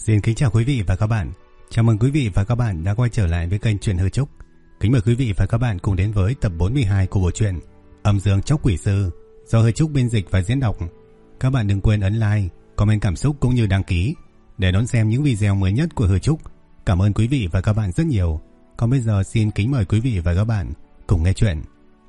Xin kính chào quý vị và các bạn. Chào mừng quý vị và các bạn đã quay trở lại với kênh Truyện Hư Trúc. Kính mời quý vị và các bạn cùng đến với tập 42 của bộ truyện Âm Dương Chóc Quỷ Sư do Hư Trúc biên dịch và diễn đọc. Các bạn đừng quên ấn like, comment cảm xúc cũng như đăng ký để đón xem những video mới nhất của Hư Trúc. Cảm ơn quý vị và các bạn rất nhiều. Còn bây giờ xin kính mời quý vị và các bạn cùng nghe chuyện.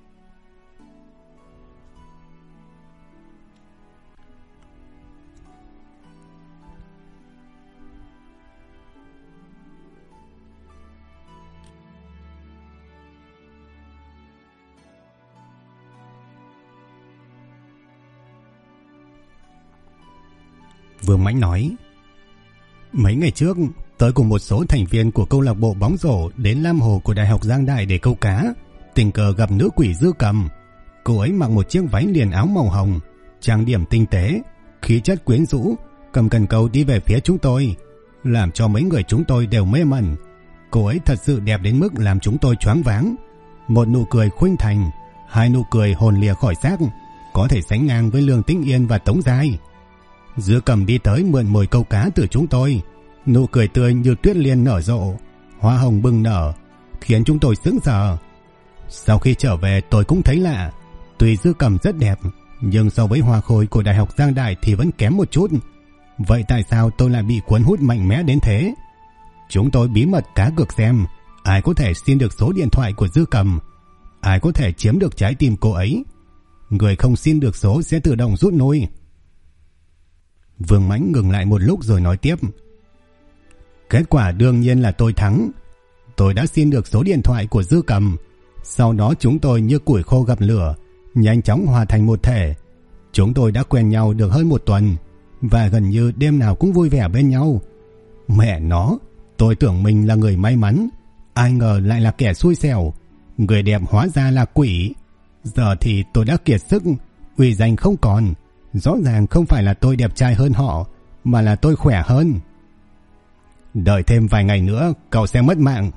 Vương Mãnh nói: mấy ngày trước tôi cùng một số thành viên của câu lạc bộ bóng rổ đến Lam Hồ của Đại học Giang Đại để câu cá, tình cờ gặp nữ quỷ Dư Cầm. Cô ấy mặc một chiếc váy liền áo màu hồng, trang điểm tinh tế, khí chất quyến rũ, cầm cần câu đi về phía chúng tôi, làm cho mấy người chúng tôi đều mê mẩn. Cô ấy thật sự đẹp đến mức làm chúng tôi choáng váng. Một nụ cười khuynh thành, hai nụ cười hồn lìa khỏi xác, có thể sánh ngang với Lương Tĩnh Yên và Tống Giai. Dư Cầm đi tới mượn mồi câu cá từ chúng tôi, nụ cười tươi như tuyết liên nở rộ, hoa hồng bừng nở, khiến chúng tôi sững sờ. Sau khi trở về tôi cũng thấy lạ, tuy Dư Cầm rất đẹp, nhưng so với hoa khôi của Đại học Giang Đại thì vẫn kém một chút. Vậy tại sao tôi lại bị cuốn hút mạnh mẽ đến thế? Chúng tôi bí mật cá cược xem ai có thể xin được số điện thoại của Dư Cầm, ai có thể chiếm được trái tim cô ấy. Người không xin được số sẽ tự động rút lui. Vương Mãnh ngừng lại một lúc rồi nói tiếp: kết quả đương nhiên là tôi thắng. Tôi đã xin được số điện thoại của Dư Cầm. Sau đó chúng tôi như củi khô gặp lửa, nhanh chóng hòa thành một thể. Chúng tôi đã quen nhau được hơn một tuần, và gần như đêm nào cũng vui vẻ bên nhau. Mẹ nó, tôi tưởng mình là người may mắn, ai ngờ lại là kẻ xui xẻo. Người đẹp hóa ra là quỷ. Giờ thì tôi đã kiệt sức, uy danh không còn. Rõ ràng không phải là tôi đẹp trai hơn họ, mà là tôi khỏe hơn. Đợi thêm vài ngày nữa cậu sẽ mất mạng.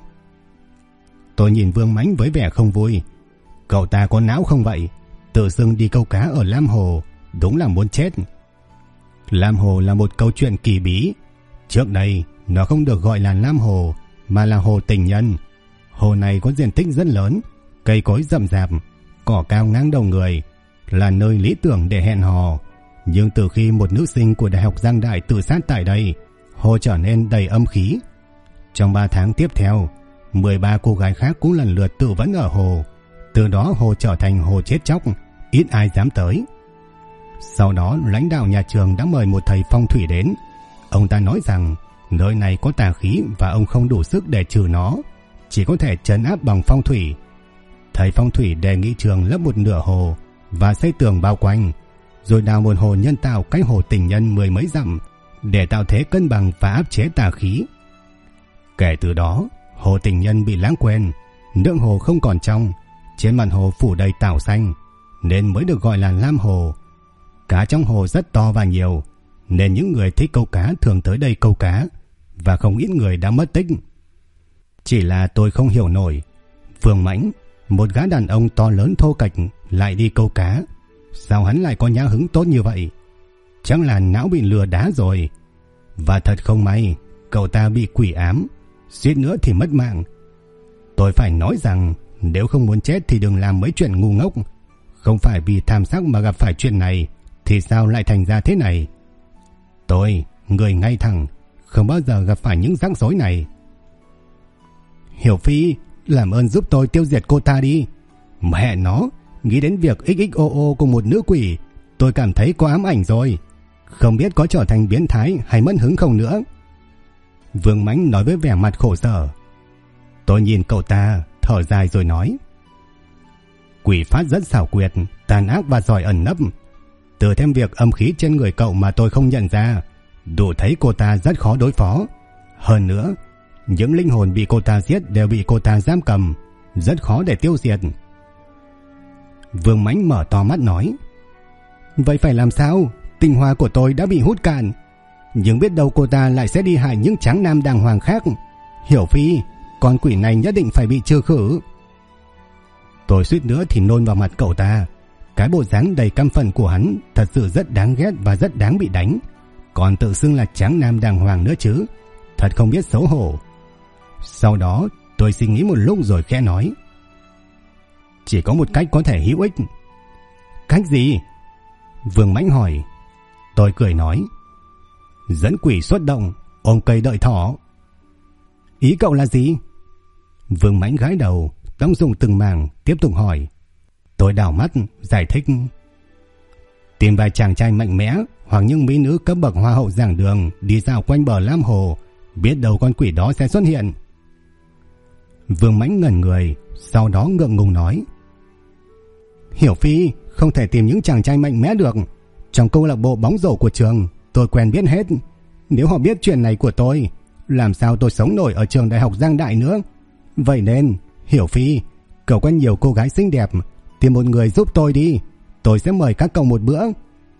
Tôi nhìn Vương Mãnh với vẻ không vui. Cậu ta có não không vậy? Tự dưng đi câu cá ở Lam Hồ, đúng là muốn chết. Lam Hồ là một câu chuyện kỳ bí. Trước đây nó không được gọi là Lam Hồ, mà là Hồ Tình Nhân. Hồ này có diện tích rất lớn, cây cối rậm rạp, cỏ cao ngang đầu người, là nơi lý tưởng để hẹn hò. Nhưng từ khi một nữ sinh của Đại học Giang Đại tự sát tại đây, hồ trở nên đầy âm khí. Trong 3 tháng tiếp theo, 13 cô gái khác cũng lần lượt tự vẫn ở hồ. Từ đó hồ trở thành hồ chết chóc, ít ai dám tới. Sau đó lãnh đạo nhà trường đã mời một thầy phong thủy đến. Ông ta nói rằng nơi này có tà khí và ông không đủ sức để trừ nó, chỉ có thể trấn áp bằng phong thủy. Thầy phong thủy đề nghị trường lấp một nửa hồ và xây tường bao quanh, rồi đào một hồ nhân tạo cách hồ Tình Nhân 10 mấy dặm để tạo thế cân bằng và áp chế tà khí. Kể từ đó, hồ Tình Nhân bị lãng quên, nước hồ không còn trong, trên mặt hồ phủ đầy tảo xanh, nên mới được gọi là Lam Hồ. Cá trong hồ rất to và nhiều, nên những người thích câu cá thường tới đây câu cá, và không ít người đã mất tích. Chỉ là tôi không hiểu nổi, Vương Mãnh, một gã đàn ông to lớn thô kệch, lại đi câu cá, sao hắn lại có nhã hứng tốt như vậy? Chắc là não bị lừa đá rồi. Và thật không may, cậu ta bị quỷ ám, suýt nữa thì mất mạng. Tôi phải nói rằng nếu không muốn chết thì đừng làm mấy chuyện ngu ngốc. Không phải vì tham sắc mà gặp phải chuyện này, thì sao lại thành ra thế này? Tôi, người ngay thẳng, không bao giờ gặp phải những rắc rối này. Hiểu Phi, làm ơn giúp tôi tiêu diệt cô ta đi. Mẹ nó, nghĩ đến việc XXOO của một nữ quỷ, tôi cảm thấy có ám ảnh rồi. Không biết có trở thành biến thái hay mất hứng không nữa. Vương Mãnh nói với vẻ mặt khổ sở. Tôi nhìn cậu ta, thở dài rồi nói: quỷ pháp rất xảo quyệt, tàn ác và giỏi ẩn nấp. Từ thêm việc âm khí trên người cậu mà tôi không nhận ra, đủ thấy cô ta rất khó đối phó. Hơn nữa, những linh hồn bị cô ta giết đều bị cô ta giam cầm, rất khó để tiêu diệt. Vương Mãnh mở to mắt nói: vậy phải làm sao? Tinh hoa của tôi đã bị hút cạn, nhưng biết đâu cô ta lại sẽ đi hại những tráng nam đàng hoàng khác. Hiểu Phi, con quỷ này nhất định phải bị trừ khử. Tôi suýt nữa thì nôn vào mặt cậu ta. Cái bộ dáng đầy căm phẫn của hắn thật sự rất đáng ghét và rất đáng bị đánh. còn tự xưng là tráng nam đàng hoàng nữa chứ, thật không biết xấu hổ. Sau đó tôi suy nghĩ một lúc rồi khẽ nói: Chỉ có một cách có thể hữu ích. Cách gì? Vương Mãnh hỏi. Tôi cười nói: Dẫn quỷ xuất động, ôm cây đợi thỏ. Ý cậu là gì? Vương Mãnh gãi đầu, đong dùng từng mảng, tiếp tục hỏi. Tôi đảo mắt, giải thích: Tìm vài chàng trai mạnh mẽ hoặc những mỹ nữ cấp bậc hoa hậu giảng đường đi dạo quanh bờ Lam Hồ, biết đâu con quỷ đó sẽ xuất hiện. Vương Mãnh ngẩn người, sau đó ngượng ngùng nói: Hiểu Phi, không thể tìm những chàng trai mạnh mẽ được. Trong câu lạc bộ bóng rổ của trường, tôi quen biết hết. Nếu họ biết chuyện này của tôi, làm sao tôi sống nổi ở trường đại học Giang Đại nữa. Vậy nên, Hiểu Phi, cậu quen nhiều cô gái xinh đẹp, tìm một người giúp tôi đi. Tôi sẽ mời các cậu một bữa.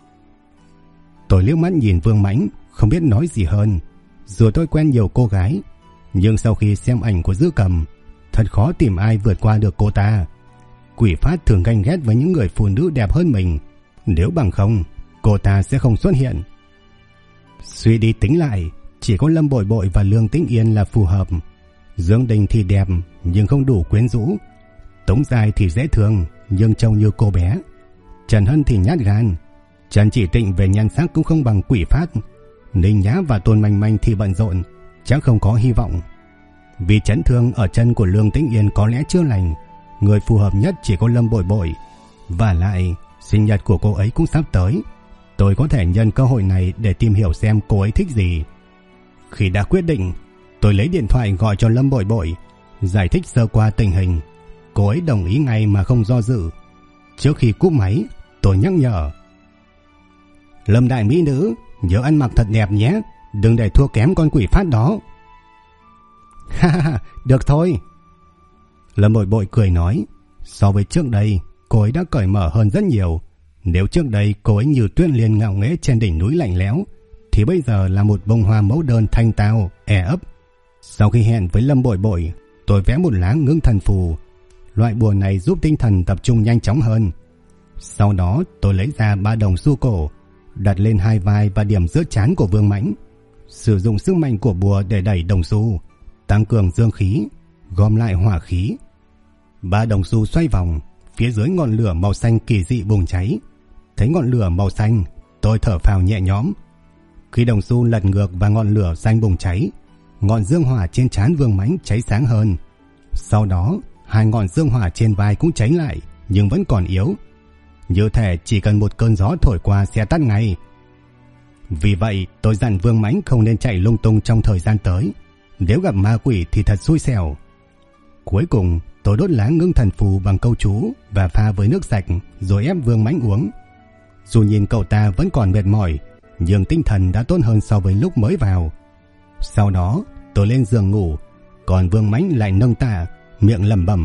Tôi liếc mắt nhìn Vương Mãnh, không biết nói gì hơn. Dù tôi quen nhiều cô gái, nhưng sau khi xem ảnh của Dư Cầm, thật khó tìm ai vượt qua được cô ta. Quỷ Phát thường ganh ghét với những người phụ nữ đẹp hơn mình. Nếu bằng không, cô ta sẽ không xuất hiện. Suy đi tính lại, chỉ có Lâm Bội Bội và Lương Tĩnh Yên là phù hợp. Dương Đình thì đẹp nhưng không đủ quyến rũ. Tống Giai thì dễ thương nhưng trông như cô bé. Trần Hân thì nhát gan. Trần Chỉ Tịnh về nhan sắc cũng không bằng Quỷ Phát. Ninh Nhã và Tôn Manh Manh thì bận rộn, chắc không có hy vọng. Vì chấn thương ở chân của Lương Tĩnh Yên có lẽ chưa lành, người phù hợp nhất chỉ có Lâm Bội Bội. Và lại, sinh nhật của cô ấy cũng sắp tới. Tôi có thể nhân cơ hội này để tìm hiểu xem cô ấy thích gì. Khi đã quyết định, tôi lấy điện thoại gọi cho Lâm Bội Bội, giải thích sơ qua tình hình. Cô ấy đồng ý ngay mà không do dự. Trước khi cúp máy, tôi nhắc nhở: Lâm đại mỹ nữ, nhớ ăn mặc thật đẹp nhé, đừng để thua kém con Quỷ Phát đó. Ha ha, được thôi. Lâm Bội Bội cười nói. So với trước đây, cô ấy đã cởi mở hơn rất nhiều. Nếu trước đây cô ấy như tuyết liên ngạo nghễ trên đỉnh núi lạnh lẽo, thì bây giờ là một bông hoa mẫu đơn thanh tao, e ấp. Sau khi hẹn với Lâm Bội Bội, tôi vẽ một lá ngưng thần phù. Loại bùa này giúp tinh thần tập trung nhanh chóng hơn. Sau đó tôi lấy ra 3 đồng xu cổ, đặt lên hai vai và điểm giữa trán của Vương Mãnh. Sử dụng sức mạnh của bùa để đẩy đồng xu, tăng cường dương khí, gom lại hỏa khí. 3 đồng xu xoay vòng, phía dưới ngọn lửa màu xanh kỳ dị bùng cháy. Thấy ngọn lửa màu xanh, tôi thở phào nhẹ nhõm. Khi đồng xu lật ngược và ngọn lửa xanh bùng cháy, ngọn dương hỏa trên trán Vương Mãnh cháy sáng hơn. Sau đó, 2 ngọn dương hỏa trên vai cũng cháy lại, nhưng vẫn còn yếu. Như thể chỉ cần một cơn gió thổi qua sẽ tắt ngay. Vì vậy, tôi dặn Vương Mãnh không nên chạy lung tung trong thời gian tới. Nếu gặp ma quỷ thì thật xui xẻo. Cuối cùng, tôi đốt lá ngưng thần phù bằng câu chú và pha với nước sạch rồi ép Vương Mãnh uống. Dù nhìn cậu ta vẫn còn mệt mỏi, nhưng tinh thần đã tốt hơn so với lúc mới vào. Sau đó, tôi lên giường ngủ, còn Vương Mãnh lại nâng tạ, miệng lẩm bẩm: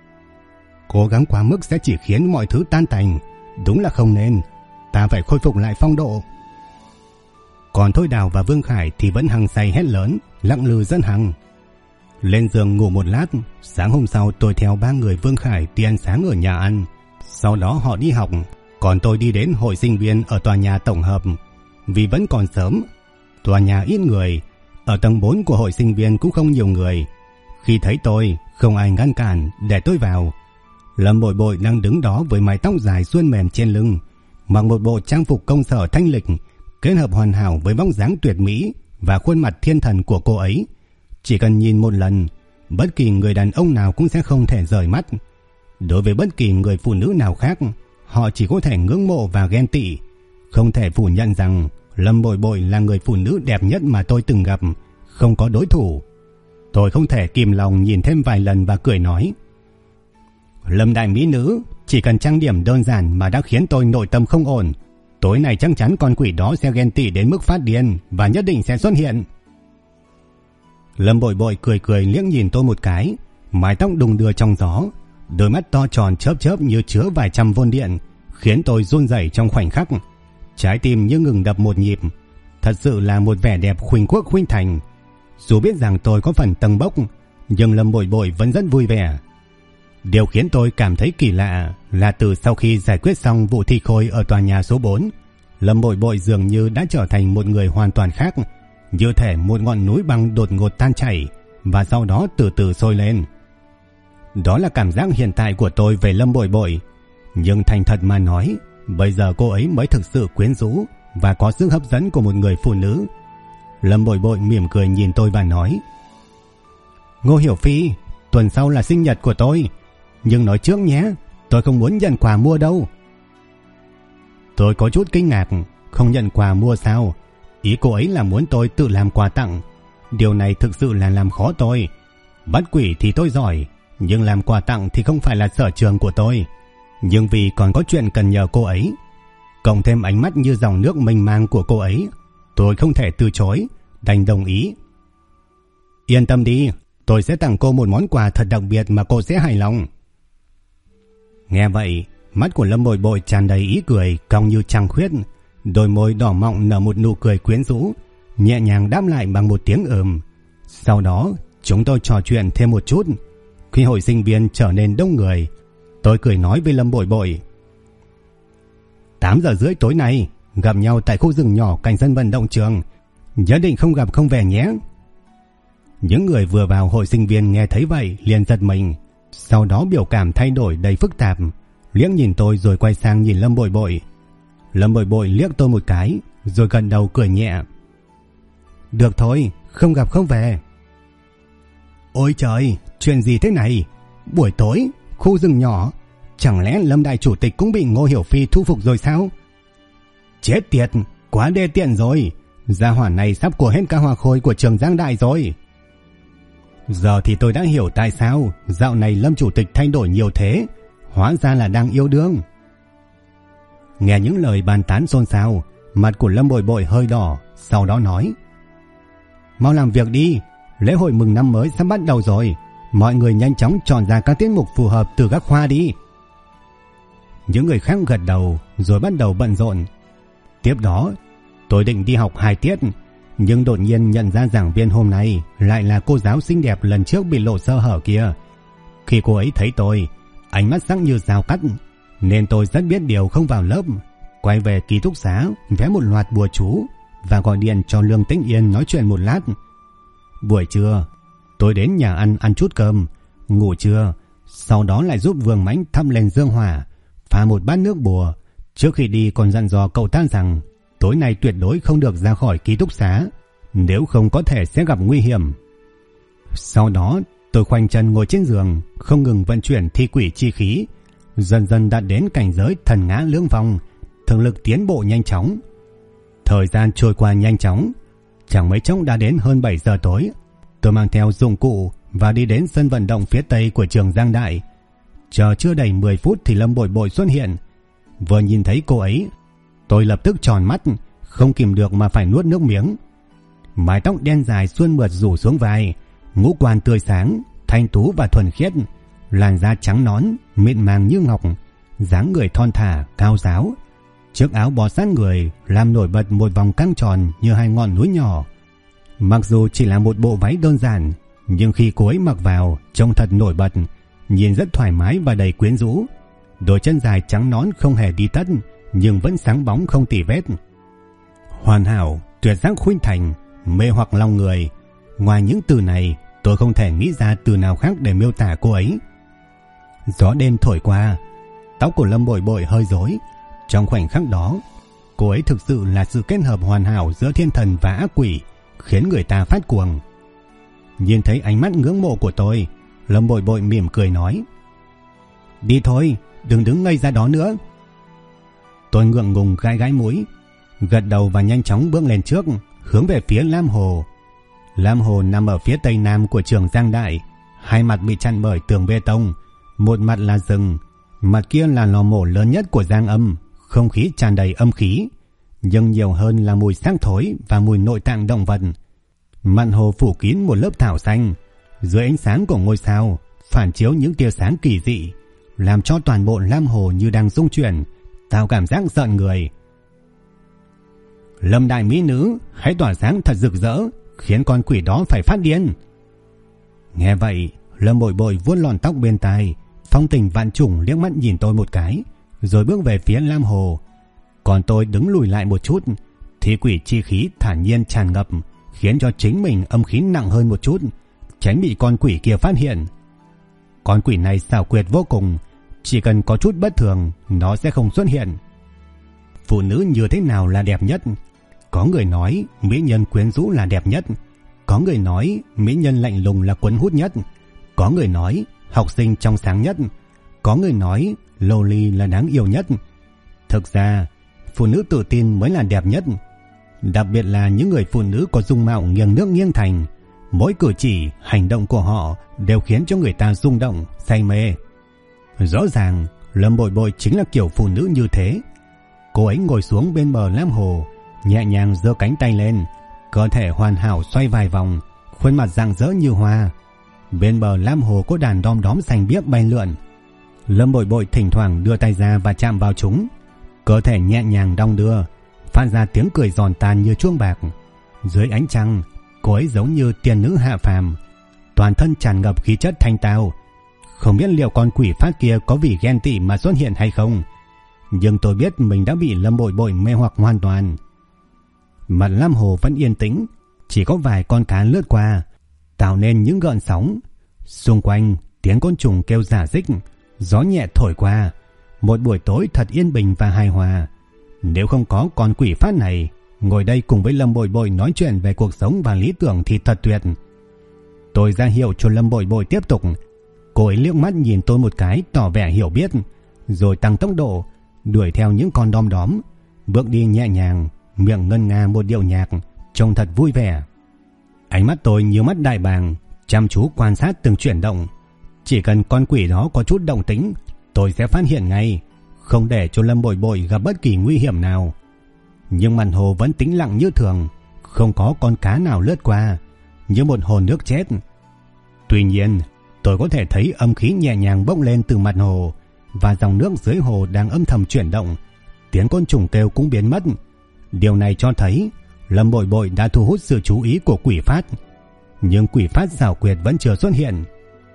Cố gắng quá mức sẽ chỉ khiến mọi thứ tan tành. Đúng là không nên. Ta phải khôi phục lại phong độ. Còn Thôi Đào và Vương Khải thì vẫn hăng say hét lớn, lặng lư dẫn hăng. Lên giường ngủ một lát. Sáng hôm sau tôi theo 3 người Vương Khải đi ăn sáng ở nhà ăn. Sau đó họ đi học, còn tôi đi đến hội sinh viên ở tòa nhà tổng hợp. Vì vẫn còn sớm, tòa nhà ít người, ở tầng 4 của hội sinh viên cũng không nhiều người. Khi thấy tôi, không ai ngăn cản để tôi vào. Lâm Bội Bội đang đứng đó với mái tóc dài suôn mềm trên lưng, mặc một bộ trang phục công sở thanh lịch, kết hợp hoàn hảo với vóc dáng tuyệt mỹ và khuôn mặt thiên thần của cô ấy. Chỉ cần nhìn một lần, bất kỳ người đàn ông nào cũng sẽ không thể rời mắt. Đối với bất kỳ người phụ nữ nào khác, họ chỉ có thể ngưỡng mộ và ghen tị. Không thể phủ nhận rằng Lâm Bội Bội là người phụ nữ đẹp nhất mà tôi từng gặp, không có đối thủ. Tôi không thể kìm lòng nhìn thêm vài lần và cười nói: Lâm đại mỹ nữ, chỉ cần trang điểm đơn giản mà đã khiến tôi nội tâm không ổn. Tối nay chắc chắn con quỷ đó sẽ ghen tị đến mức phát điên và nhất định sẽ xuất hiện. Lâm Bội Bội cười cười liếc nhìn tôi một cái, mái tóc đung đưa trong gió, đôi mắt to tròn chớp chớp như chứa vài trăm vôn điện, khiến tôi run rẩy trong khoảnh khắc. Trái tim như ngừng đập một nhịp. Thật sự là một vẻ đẹp khuynh quốc khuynh thành. Dù biết rằng tôi có phần tâng bốc, nhưng Lâm Bội Bội vẫn rất vui vẻ. Điều khiến tôi cảm thấy kỳ lạ là từ sau khi giải quyết xong vụ thi khôi ở tòa nhà số 4, Lâm Bội Bội dường như đã trở thành một người hoàn toàn khác, như thể một ngọn núi băng đột ngột tan chảy và sau đó từ từ sôi lên. Đó là cảm giác hiện tại của tôi về Lâm Bội Bội. Nhưng thành thật mà nói, bây giờ cô ấy mới thực sự quyến rũ và có sức hấp dẫn của một người phụ nữ. Lâm Bội Bội mỉm cười nhìn tôi và nói: Ngô Hiểu Phi, tuần sau là sinh nhật của tôi, nhưng nói trước nhé, tôi không muốn nhận quà mua đâu. Tôi có chút kinh ngạc, không nhận quà mua sao? Ý cô ấy là muốn tôi tự làm quà tặng. Điều này thực sự là làm khó tôi. Bắt quỷ thì tôi giỏi, nhưng làm quà tặng thì không phải là sở trường của tôi. Nhưng vì còn có chuyện cần nhờ cô ấy, cộng thêm ánh mắt như dòng nước mênh mang của cô ấy, tôi không thể từ chối, đành đồng ý. Yên tâm đi, tôi sẽ tặng cô một món quà thật đặc biệt mà cô sẽ hài lòng. Nghe vậy, mắt của Lâm Bội Bội tràn đầy ý cười, cong như trăng khuyết, đôi môi đỏ mọng nở một nụ cười quyến rũ, nhẹ nhàng đáp lại bằng một tiếng ừm. Sau đó, chúng tôi trò chuyện thêm một chút. Khi hội sinh viên trở nên đông người, tôi cười nói với Lâm Bội Bội: 8 giờ rưỡi tối nay, gặp nhau tại khu rừng nhỏ cạnh sân vận động trường. Nhất định không gặp không về nhé. Những người vừa vào hội sinh viên nghe thấy vậy liền giật mình, sau đó biểu cảm thay đổi đầy phức tạp, liếc nhìn tôi rồi quay sang nhìn Lâm Bội Bội. Lâm Bội Bội liếc tôi một cái rồi gật đầu cười nhẹ: Được thôi, không gặp không về. Ôi trời, chuyện gì thế này? Buổi tối, khu rừng nhỏ, chẳng lẽ Lâm đại chủ tịch cũng bị Ngô Hiểu Phi thu phục rồi sao? Chết tiệt, quá đê tiện rồi. Gia hỏa này sắp của hết cả hòa khôi của trường Giang Đại rồi. Giờ thì tôi đã hiểu tại sao dạo này Lâm chủ tịch thay đổi nhiều thế, hóa ra là đang yêu đương. Nghe những lời bàn tán xôn xao, mặt của Lâm Bội Bội hơi đỏ, sau đó nói: Mau làm việc đi, lễ hội mừng năm mới sắp bắt đầu rồi, mọi người nhanh chóng chọn ra các tiết mục phù hợp từ các khoa đi. Những người khác gật đầu rồi bắt đầu bận rộn. Tiếp đó, tôi định đi học 2 tiết, nhưng đột nhiên nhận ra giảng viên hôm nay lại là cô giáo xinh đẹp lần trước bị lộ sơ hở kia. Khi cô ấy thấy tôi, ánh mắt sắc như dao cắt, nên tôi rất biết điều không vào lớp, quay về ký túc xá vẽ một loạt bùa chú và gọi điện cho Lương Tĩnh Yên nói chuyện một lát. Buổi trưa, tôi đến nhà ăn chút cơm, ngủ trưa, sau đó lại giúp Vương Mãnh thắp lên dương hỏa, pha một bát nước bùa. Trước khi đi còn dặn dò cậu ta rằng tối nay tuyệt đối không được ra khỏi ký túc xá, nếu không có thể sẽ gặp nguy hiểm. Sau đó tôi khoanh chân ngồi trên giường, không ngừng vận chuyển thi quỷ chi khí, dần dần đạt đến cảnh giới thần ngã lưỡng vong, thực lực tiến bộ nhanh chóng. Thời gian trôi qua nhanh chóng, chẳng mấy chốc đã đến hơn 7 giờ tối. Tôi mang theo dụng cụ và đi đến sân vận động phía tây của trường Giang Đại. Chờ chưa đầy 10 phút thì Lâm Bội Bội xuất hiện. Vừa nhìn thấy cô ấy, tôi lập tức tròn mắt, không kìm được mà phải nuốt nước miếng. Mái tóc đen dài suôn mượt rủ xuống vai, ngũ quan tươi sáng, thanh tú và thuần khiết, làn da trắng nõn, mịn màng như ngọc, dáng người thon thả, cao ráo. Chiếc áo bó sát người làm nổi bật một vòng căng tròn như hai ngọn núi nhỏ. Mặc dù chỉ là một bộ váy đơn giản, nhưng khi cô ấy mặc vào trông thật nổi bật, nhìn rất thoải mái và đầy quyến rũ. Đôi chân dài trắng nõn không hề đi tất, nhưng vẫn sáng bóng không tì vết. Hoàn hảo, tuyệt giác khuynh thành, mê hoặc lòng người. Ngoài những từ này, tôi không thể nghĩ ra từ nào khác để miêu tả cô ấy. Gió đêm thổi qua, tóc của Lâm Bội Bội hơi rối. Trong khoảnh khắc đó, cô ấy thực sự là sự kết hợp hoàn hảo giữa thiên thần và ác quỷ, khiến người ta phát cuồng. Nhìn thấy ánh mắt ngưỡng mộ của tôi, Lâm Bội Bội mỉm cười nói: Đi thôi, đừng đứng ngây ra đó nữa. Tôi ngượng ngùng gãi gãi mũi, gật đầu và nhanh chóng bước lên trước, hướng về phía Lam Hồ. Lam Hồ nằm ở phía tây nam của trường Giang Đại, hai mặt bị chặn bởi tường bê tông, một mặt là rừng, mặt kia là lò mổ lớn nhất của Giang Âm, không khí tràn đầy âm khí, nhưng nhiều hơn là mùi xác thối và mùi nội tạng động vật. Mặt hồ phủ kín một lớp thảo xanh, dưới ánh sáng của ngôi sao phản chiếu những tia sáng kỳ dị, làm cho toàn bộ Lam Hồ như đang rung chuyển, tạo cảm giác giận người. Lâm đại mỹ nữ, hãy tỏa sáng thật rực rỡ, khiến con quỷ đó phải phát điên. Nghe vậy, Lâm Bội Bội vuốt lọn tóc bên tai, phong tình vạn trùng liếc mắt nhìn tôi một cái, rồi bước về phía Lam Hồ. Còn tôi đứng lùi lại một chút thì quỷ chi khí thản nhiên tràn ngập, khiến cho chính mình âm khí nặng hơn một chút, tránh bị con quỷ kia phát hiện. Con quỷ này xảo quyệt vô cùng, chỉ cần có chút bất thường nó sẽ không xuất hiện. Phụ nữ như thế nào là đẹp nhất? Có người nói mỹ nhân quyến rũ là đẹp nhất, có người nói mỹ nhân lạnh lùng là cuốn hút nhất, có người nói học sinh trong sáng nhất, có người nói loli là đáng yêu nhất. Thực ra phụ nữ tự tin mới là đẹp nhất, đặc biệt là những người phụ nữ có dung mạo nghiêng nước nghiêng thành. Mỗi cử chỉ, hành động của họ đều khiến cho người ta rung động, say mê. Rõ ràng Lâm Bội Bội chính là kiểu phụ nữ như thế. Cô ấy ngồi xuống bên bờ lam hồ, nhẹ nhàng giơ cánh tay lên, cơ thể hoàn hảo xoay vài vòng, khuôn mặt rạng rỡ như hoa. Bên bờ lam hồ có đàn đom đóm xanh biếc bay lượn. Lâm Bội Bội thỉnh thoảng đưa tay ra và chạm vào chúng, cơ thể nhẹ nhàng đong đưa, phát ra tiếng cười giòn tan như chuông bạc. Dưới ánh trăng, cô ấy giống như tiên nữ hạ phàm, toàn thân tràn ngập khí chất thanh tao. Không biết liệu con quỷ phát kia có vì ghen tị mà xuất hiện hay không, nhưng tôi biết mình đã bị Lâm Bội Bội mê hoặc hoàn toàn. Mặt lam hồ vẫn yên tĩnh, chỉ có vài con cá lướt qua, tạo nên những gợn sóng. Xung quanh tiếng côn trùng kêu rả rích, gió nhẹ thổi qua. Một buổi tối thật yên bình và hài hòa. Nếu không có con quỷ phát này, ngồi đây cùng với Lâm Bội Bội nói chuyện về cuộc sống và lý tưởng thì thật tuyệt. Tôi ra hiệu cho Lâm Bội Bội tiếp tục. Cô ấy liếc mắt nhìn tôi một cái tỏ vẻ hiểu biết, rồi tăng tốc độ đuổi theo những con đom đóm, bước đi nhẹ nhàng, miệng ngân nga một điệu nhạc, trông thật vui vẻ. Ánh mắt tôi như mắt đại bàng, chăm chú quan sát từng chuyển động. Chỉ cần con quỷ đó có chút động tĩnh, tôi sẽ phát hiện ngay, không để cho Lâm Bội Bội gặp bất kỳ nguy hiểm nào. Nhưng mặt hồ vẫn tĩnh lặng như thường, không có con cá nào lướt qua, như một hồ nước chết. Tuy nhiên, tôi có thể thấy âm khí nhẹ nhàng bốc lên từ mặt hồ, và dòng nước dưới hồ đang âm thầm chuyển động. Tiếng côn trùng kêu cũng biến mất. Điều này cho thấy Lâm Bội Bội đã thu hút sự chú ý của quỷ phát, nhưng quỷ phát xảo quyệt vẫn chưa xuất hiện.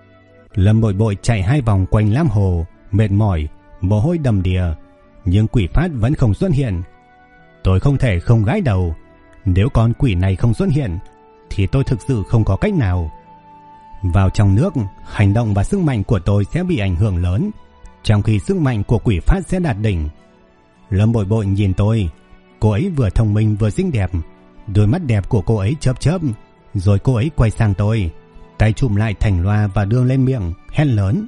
Lâm Bội Bội chạy 2 vòng quanh lam hồ, mệt mỏi, mồ hôi đầm đìa, nhưng quỷ phát vẫn không xuất hiện. Tôi không thể không gãi đầu. Nếu con quỷ này không xuất hiện thì tôi thực sự không có cách nào. Vào trong nước, hành động và sức mạnh của tôi sẽ bị ảnh hưởng lớn, trong khi sức mạnh của quỷ phát sẽ đạt đỉnh. Lâm Bội Bội nhìn tôi. Cô ấy vừa thông minh vừa xinh đẹp, đôi mắt đẹp của cô ấy chớp chớp. Rồi cô ấy quay sang tôi, tay chụm lại thành loa và đưa lên miệng, hét lớn: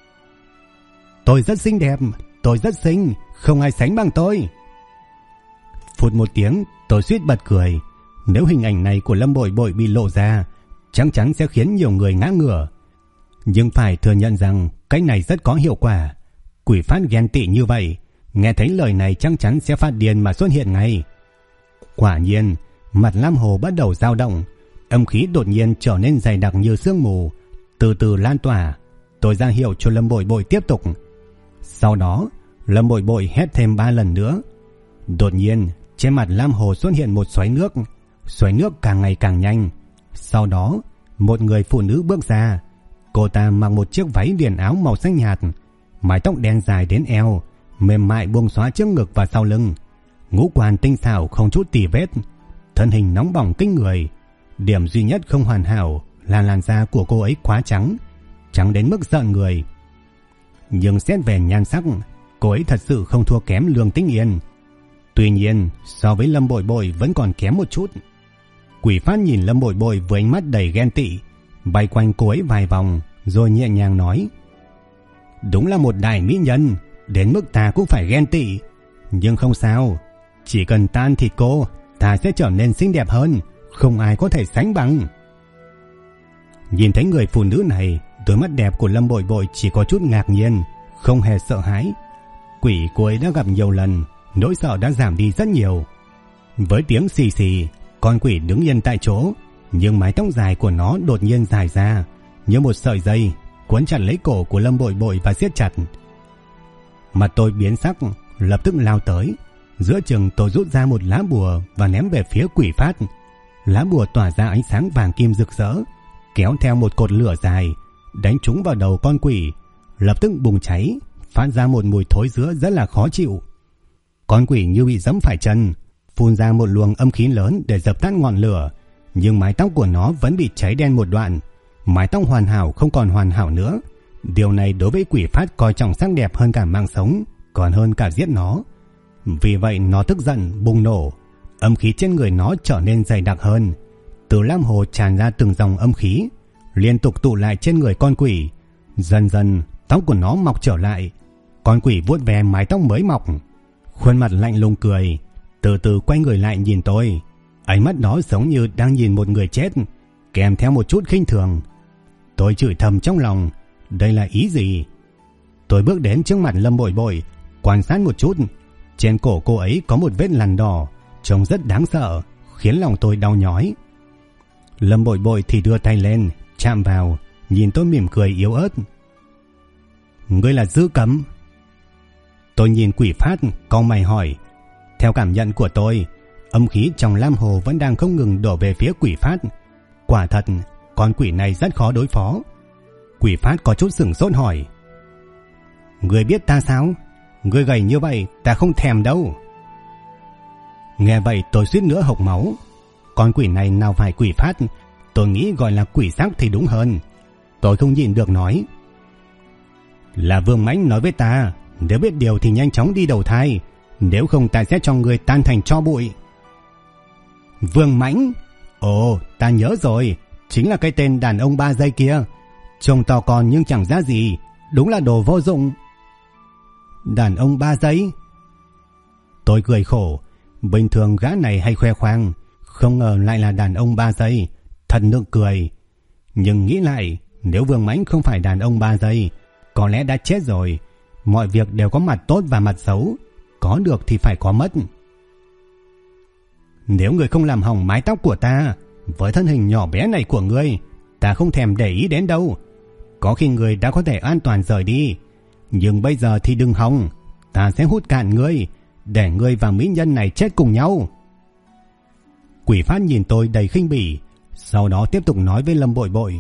"Tôi rất xinh đẹp, tôi rất xinh, không ai sánh bằng tôi." Phụt một tiếng, tôi suýt bật cười. Nếu hình ảnh này của Lâm Bội Bội bị lộ ra, chắc chắn sẽ khiến nhiều người ngã ngửa. Nhưng phải thừa nhận rằng cách này rất có hiệu quả. Quỷ phát ghen tị như vậy, nghe thấy lời này chắc chắn sẽ phát điên mà xuất hiện ngay. Quả nhiên, mặt lam hồ bắt đầu dao động, âm khí đột nhiên trở nên dày đặc như sương mù, từ từ lan tỏa. Tôi ra hiệu cho Lâm Bội Bội tiếp tục. Sau đó, Lâm Bội Bội hét thêm 3 lần nữa. Đột nhiên, trên mặt lam hồ xuất hiện một xoáy nước càng ngày càng nhanh. Sau đó, một người phụ nữ bước ra. Cô ta mặc một chiếc váy liền áo màu xanh nhạt, mái tóc đen dài đến eo, mềm mại buông xõa trước ngực và sau lưng. Ngũ quan tinh xảo không chút tì vết, thân hình nóng bỏng kinh người. Điểm duy nhất không hoàn hảo là làn da của cô ấy quá trắng, trắng đến mức giận người. Nhưng xét về nhan sắc, cô ấy thật sự không thua kém Lương Tĩnh Yên. Tuy nhiên, so với Lâm Bội Bội vẫn còn kém một chút. Quỷ phát nhìn Lâm Bội Bội với ánh mắt đầy ghen tị, bay quanh cô ấy vài vòng, rồi nhẹ nhàng nói: "Đúng là một đại mỹ nhân, đến mức ta cũng phải ghen tị. Nhưng không sao, chỉ cần ta ăn thịt cô, ta sẽ trở nên xinh đẹp hơn, không ai có thể sánh bằng." Nhìn thấy người phụ nữ này, đôi mắt đẹp của Lâm Bội Bội chỉ có chút ngạc nhiên, không hề sợ hãi. Quỷ cô ấy đã gặp nhiều lần, nỗi sợ đã giảm đi rất nhiều. Với tiếng xì xì, con quỷ đứng yên tại chỗ, nhưng mái tóc dài của nó đột nhiên dài ra như một sợi dây, quấn chặt lấy cổ của Lâm Bội Bội và siết chặt. Mặt tôi biến sắc, lập tức lao tới. Giữa chừng tôi rút ra một lá bùa và ném về phía quỷ phát. Lá bùa tỏa ra ánh sáng vàng kim rực rỡ, kéo theo một cột lửa dài, đánh trúng vào đầu con quỷ, lập tức bùng cháy, phát ra một mùi thối rữa rất là khó chịu. Con quỷ như bị giẫm phải chân, phun ra một luồng âm khí lớn để dập tắt ngọn lửa, nhưng mái tóc của nó vẫn bị cháy đen một đoạn. Mái tóc hoàn hảo không còn hoàn hảo nữa. Điều này đối với quỷ Phát coi trọng sắc đẹp hơn cả mạng sống, còn hơn cả giết nó. Vì vậy nó tức giận bùng nổ, âm khí trên người nó trở nên dày đặc hơn. Từ lam hồ tràn ra từng dòng âm khí, liên tục tụ lại trên người con quỷ. Dần dần tóc của nó mọc trở lại. Con quỷ vuốt ve mái tóc mới mọc, khuôn mặt lạnh lùng cười, từ từ quay người lại nhìn tôi. Ánh mắt nó giống như đang nhìn một người chết, kèm theo một chút khinh thường. Tôi chửi thầm trong lòng, đây là ý gì? Tôi bước đến trước mặt Lâm Bội Bội, quan sát một chút. Trên cổ cô ấy có một vết lằn đỏ, trông rất đáng sợ, khiến lòng tôi đau nhói. Lâm Bội Bội thì đưa tay lên, chạm vào, nhìn tôi mỉm cười yếu ớt. Ngươi là Dư Cấm? Tôi nhìn quỷ Phát, cau mày hỏi. Theo cảm nhận của tôi, âm khí trong lam hồ vẫn đang không ngừng đổ về phía quỷ Phát. Quả thật, con quỷ này rất khó đối phó. Quỷ Phát có chút sửng sốt hỏi. Ngươi biết ta sao? Ngươi gầy như vậy ta không thèm đâu. Nghe vậy tôi suýt nữa hộc máu. Con quỷ này nào phải quỷ Phát, tôi nghĩ gọi là quỷ sắc thì đúng hơn. Tôi không nhịn được nói. Là Vương Mãnh nói với ta, nếu biết điều thì nhanh chóng đi đầu thai, nếu không ta sẽ cho người tan thành tro bụi. Vương Mãnh? Ồ, ta nhớ rồi, chính là cái tên đàn ông 3 giây kia. Trông to con nhưng chẳng ra gì, đúng là đồ vô dụng. Đàn ông 3 giây? Tôi cười khổ, bình thường gã này hay khoe khoang, không ngờ lại là đàn ông 3 giây, thật nực cười. Nhưng nghĩ lại, nếu Vương Mãnh không phải đàn ông 3 giây, có lẽ đã chết rồi. Mọi việc đều có mặt tốt và mặt xấu, có được thì phải có mất. Nếu người không làm hỏng mái tóc của ta, với thân hình nhỏ bé này của ngươi, ta không thèm để ý đến đâu. Có khi người đã có thể an toàn rời đi, nhưng bây giờ thì đừng hòng, ta sẽ hút cạn ngươi, để ngươi và mỹ nhân này chết cùng nhau. Quỷ Phát nhìn tôi đầy khinh bỉ, sau đó tiếp tục nói với Lâm Bội Bội.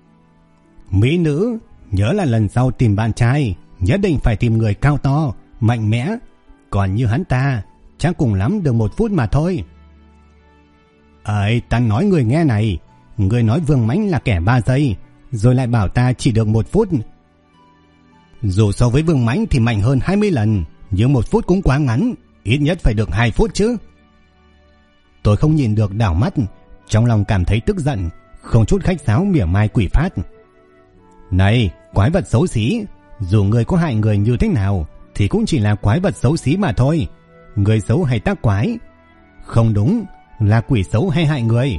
Mỹ nữ, nhớ là lần sau tìm bạn trai, nhất định phải tìm người cao to, mạnh mẽ, còn như hắn ta, chắc cùng lắm được 1 phút mà thôi. Ấy, ta nói người nghe này, người nói Vương Mãnh là kẻ 3 giây, rồi lại bảo ta chỉ được 1 phút. Dù so với Vương Mãnh thì mạnh hơn 20 lần, nhưng 1 phút cũng quá ngắn, ít nhất phải được 2 phút chứ. Tôi không nhìn được đảo mắt, trong lòng cảm thấy tức giận, không chút khách sáo mỉa mai Quỷ Phát. Này, quái vật xấu xí, dù người có hại người như thế nào thì cũng chỉ là quái vật xấu xí mà thôi. Người xấu hay tác quái? Không đúng, là quỷ xấu hay hại người.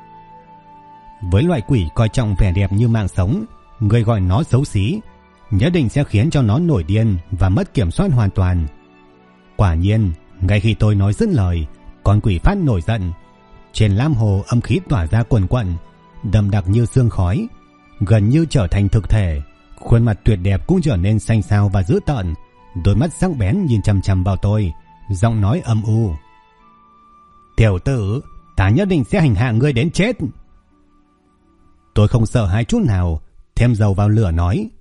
Với loại quỷ coi trọng vẻ đẹp như mạng sống, người gọi nó xấu xí nhất định sẽ khiến cho nó nổi điên và mất kiểm soát hoàn toàn. Quả nhiên, ngay khi tôi nói dứt lời, con Quỷ Phát nổi giận. Trên lam hồ âm khí tỏa ra quần quận, đậm đặc như sương khói, gần như trở thành thực thể. Khuôn mặt tuyệt đẹp cũng trở nên xanh xao và dữ tợn, đôi mắt sắc bén nhìn chằm chằm vào tôi, giọng nói âm u. Tiểu tử, ta nhất định sẽ hành hạ ngươi đến chết. Tôi không sợ hãi chút nào, thêm dầu vào lửa nói.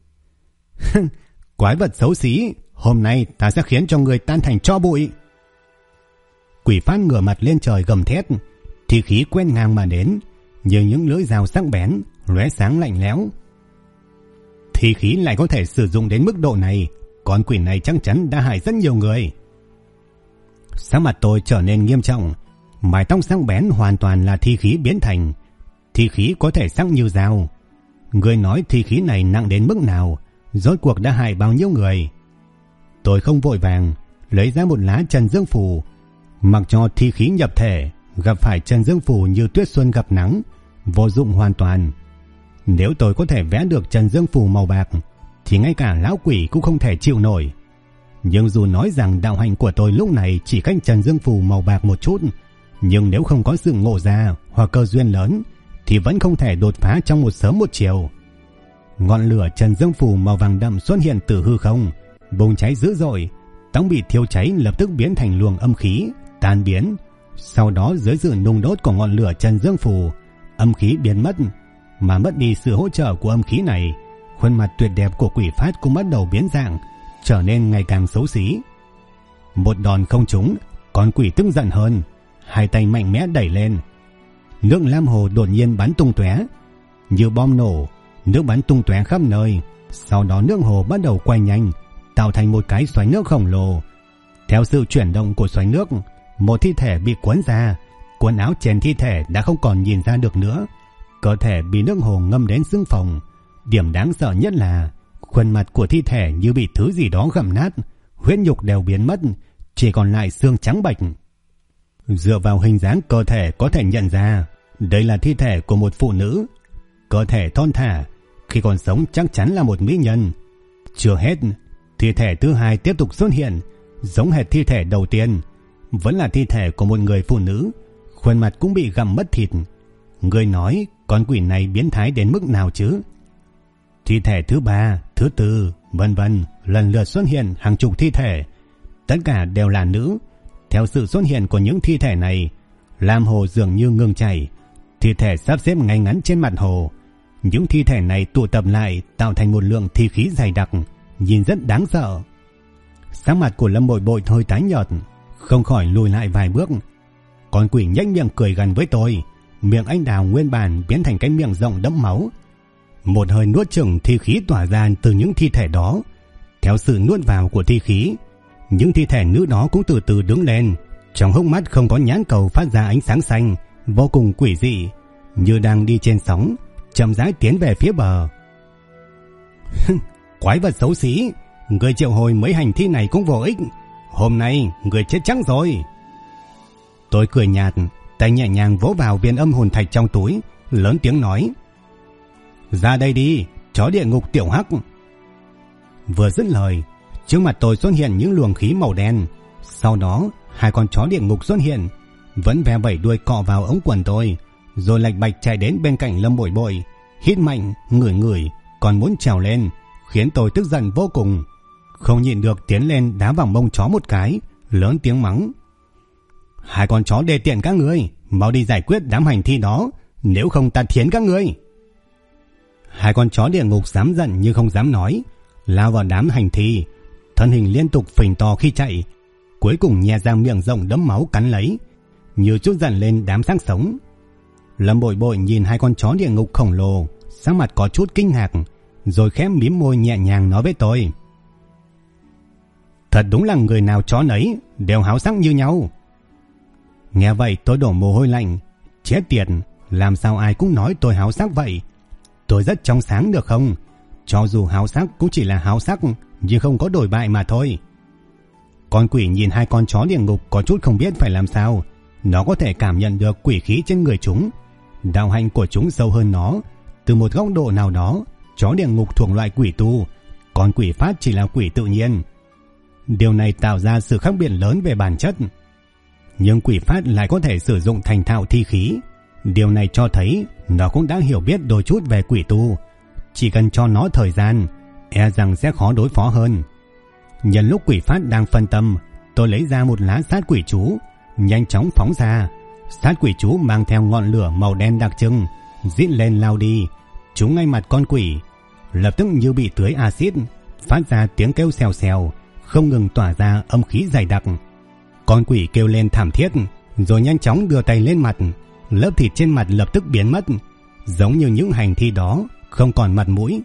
Quái vật xấu xí, hôm nay ta sẽ khiến cho ngươi tan thành tro bụi. Quỷ Phát ngửa mặt lên trời gầm thét, thì khí quét ngang mà đến, như những lưỡi dao sắc bén, lóe sáng lạnh lẽo. Thì khí lại có thể sử dụng đến mức độ này, con quỷ này chắc chắn đã hại rất nhiều người. Sắc mặt tôi trở nên nghiêm trọng, mái tóc sắc bén hoàn toàn là thi khí biến thành. Thi khí có thể sắc như dao. Người nói thi khí này nặng đến mức nào, rốt cuộc đã hại bao nhiêu người. Tôi không vội vàng, lấy ra một lá Trần Dương Phù, mặc cho thi khí nhập thể, gặp phải Trần Dương Phù như tuyết xuân gặp nắng, vô dụng hoàn toàn. Nếu tôi có thể vẽ được Trần Dương Phù màu bạc, thì ngay cả lão quỷ cũng không thể chịu nổi. Nhưng dù nói rằng đạo hạnh của tôi lúc này chỉ cách Trần Dương Phù màu bạc một chút, nhưng nếu không có sự ngộ ra hoặc cơ duyên lớn, thì vẫn không thể đột phá trong một sớm một chiều. Ngọn lửa Trần Dương Phù màu vàng đậm xuất hiện từ hư không, bùng cháy dữ dội, tóc bị thiêu cháy lập tức biến thành luồng âm khí, tan biến. Sau đó dưới sự nung đốt của ngọn lửa Trần Dương Phù, âm khí biến mất, mà mất đi sự hỗ trợ của âm khí này, khuôn mặt tuyệt đẹp của Quỷ Phát cũng bắt đầu biến dạng, trở nên ngày càng xấu xí. Một đòn không trúng, con quỷ tức giận hơn, hai tay mạnh mẽ đẩy lên. Nước lam hồ đột nhiên bắn tung tóe, như bom nổ, nước bắn tung tóe khắp nơi. Sau đó nước hồ bắt đầu quay nhanh, tạo thành một cái xoáy nước khổng lồ. Theo sự chuyển động của xoáy nước, một thi thể bị cuốn ra, quần áo trên thi thể đã không còn nhìn ra được nữa, cơ thể bị nước hồ ngâm đến xương phồng. Điểm đáng sợ nhất là khuôn mặt của thi thể như bị thứ gì đó gặm nát, huyết nhục đều biến mất, chỉ còn lại xương trắng bệch. Dựa vào hình dáng cơ thể có thể nhận ra đây là thi thể của một phụ nữ. Cơ thể thon thả, khi còn sống chắc chắn là một mỹ nhân. Chưa hết, thi thể thứ hai tiếp tục xuất hiện, giống hệt thi thể đầu tiên, vẫn là thi thể của một người phụ nữ, khuôn mặt cũng bị gặm mất thịt. Người nói con quỷ này biến thái đến mức nào chứ? Thi thể thứ ba, thứ tư, vân vân, lần lượt xuất hiện hàng chục thi thể, tất cả đều là nữ. Theo sự xuất hiện của những thi thể này, lam hồ dường như ngừng chảy, thi thể sắp xếp ngay ngắn trên mặt hồ. Những thi thể này tụ tập lại tạo thành một lượng thi khí dày đặc, nhìn rất đáng sợ. Sắc mặt của Lâm Bội Bội hơi tái nhợt, không khỏi lùi lại vài bước. Con quỷ nhếch miệng cười gần với tôi, miệng anh đào nguyên bản biến thành cái miệng rộng đẫm máu. Một hơi nuốt chửng thi khí tỏa ra từ những thi thể đó. Theo sự nuốt vào của thi khí, những thi thể nữ đó cũng từ từ đứng lên, trong hốc mắt không có nhãn cầu phát ra ánh sáng xanh, vô cùng quỷ dị, như đang đi trên sóng, chậm rãi tiến về phía bờ. Quái vật xấu xí, người triệu hồi mấy hành thi này cũng vô ích, hôm nay người chết chắc rồi. Tôi cười nhạt, tay nhẹ nhàng vỗ vào viên âm hồn thạch trong túi, lớn tiếng nói: ra đây đi, chó địa ngục tiểu hắc. Vừa dứt lời, trước mặt tôi xuất hiện những luồng khí màu đen. Sau đó hai con chó địa ngục xuất hiện, vẫn ve vẩy đuôi cọ vào ống quần tôi, rồi lạch bạch chạy đến bên cạnh Lâm Bội Bội, hít mạnh, ngửi ngửi, còn muốn trèo lên, khiến tôi tức giận vô cùng. Không nhịn được tiến lên đá vào mông chó một cái, lớn tiếng mắng: hai con chó đê tiện các ngươi, mau đi giải quyết đám hành thi đó, nếu không ta thiến các ngươi. Hai con chó địa ngục dám giận nhưng không dám nói, lao vào đám hành thi, thân hình liên tục phình to khi chạy, cuối cùng nhè ra miệng rộng đẫm máu cắn lấy, như chút giận lên đám xác sống. Lâm Bội Bội nhìn hai con chó địa ngục khổng lồ, sắc mặt có chút kinh ngạc, rồi khẽ mím môi nhẹ nhàng nói với tôi: thật đúng là người nào chó nấy đều háo sắc như nhau. Nghe vậy tôi đổ mồ hôi lạnh, chết tiệt, làm sao ai cũng nói tôi háo sắc vậy? Tôi rất trong sáng được không? Cho dù háo sắc cũng chỉ là háo sắc, nhưng không có đổi bại mà thôi. Con quỷ nhìn hai con chó địa ngục có chút không biết phải làm sao. Nó có thể cảm nhận được quỷ khí trên người chúng, đạo hạnh của chúng sâu hơn nó. Từ một góc độ nào đó, chó địa ngục thuộc loại quỷ tu, còn quỷ phát chỉ là quỷ tự nhiên. Điều này tạo ra sự khác biệt lớn về bản chất. Nhưng quỷ phát lại có thể sử dụng thành thạo thi khí. Điều này cho thấy nó cũng đã hiểu biết đôi chút về quỷ tu. Chỉ cần cho nó thời gian, e rằng sẽ khó đối phó hơn. Nhân lúc quỷ phát đang phân tâm, tôi lấy ra một lá sát quỷ chú, nhanh chóng phóng ra. Sát quỷ chú mang theo ngọn lửa màu đen đặc trưng, rít lên lao đi, trúng ngay mặt con quỷ. Lập tức như bị tưới axit, phát ra tiếng kêu xèo xèo, không ngừng tỏa ra âm khí dày đặc. Con quỷ kêu lên thảm thiết, rồi nhanh chóng đưa tay lên mặt, lớp thịt trên mặt lập tức biến mất, giống như những hành thi đó không còn mặt mũi.